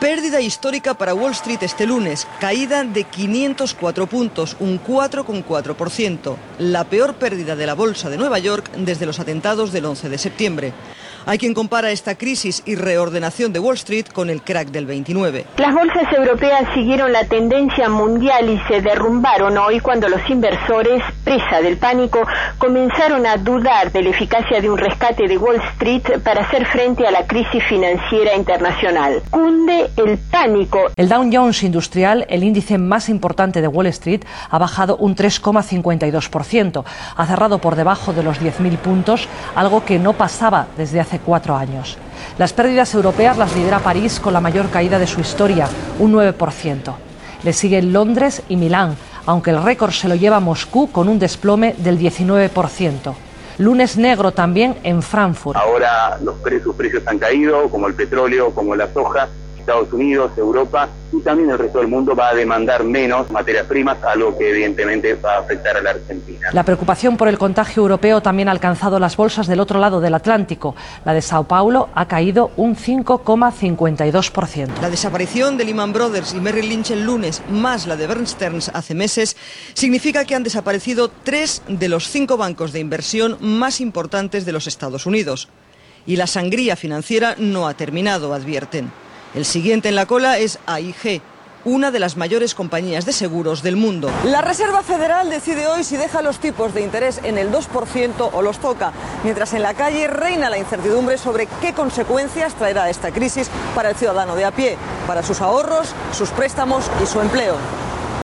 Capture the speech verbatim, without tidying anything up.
Pérdida histórica para Wall Street este lunes, caída de quinientos cuatro puntos, un cuatro coma cuatro por ciento, la peor pérdida de la bolsa de Nueva York desde los atentados del once de septiembre. Hay quien compara esta crisis y reordenación de Wall Street con el crack del veintinueve. Las bolsas europeas siguieron la tendencia mundial y se derrumbaron hoy cuando los inversores, presa del pánico, comenzaron a dudar de la eficacia de un rescate de Wall Street para hacer frente a la crisis financiera internacional. Cunde el pánico. El Dow Jones Industrial, el índice más importante de Wall Street, ha bajado un tres coma cincuenta y dos por ciento. Ha cerrado por debajo de los diez mil puntos, algo que no pasaba desde hace hace cuatro años. Las pérdidas europeas las lidera París con la mayor caída de su historia, un nueve por ciento. Le siguen Londres y Milán, aunque el récord se lo lleva Moscú con un desplome del diecinueve por ciento. Lunes negro también en Frankfurt. Ahora los precios, sus precios han caído, como el petróleo, como la soja. Estados Unidos, Europa y también el resto del mundo va a demandar menos materias primas, algo que evidentemente va a afectar a la Argentina. La preocupación por el contagio europeo también ha alcanzado las bolsas del otro lado del Atlántico. La de Sao Paulo ha caído un cinco coma cincuenta y dos por ciento. La desaparición de Lehman Brothers y Merrill Lynch el lunes, más la de Bear Stearns hace meses, significa que han desaparecido tres de los cinco bancos de inversión más importantes de los Estados Unidos. Y la sangría financiera no ha terminado, advierten. El siguiente en la cola es A I G, una de las mayores compañías de seguros del mundo. La Reserva Federal decide hoy si deja los tipos de interés en el dos por ciento o los toca, mientras en la calle reina la incertidumbre sobre qué consecuencias traerá esta crisis para el ciudadano de a pie, para sus ahorros, sus préstamos y su empleo.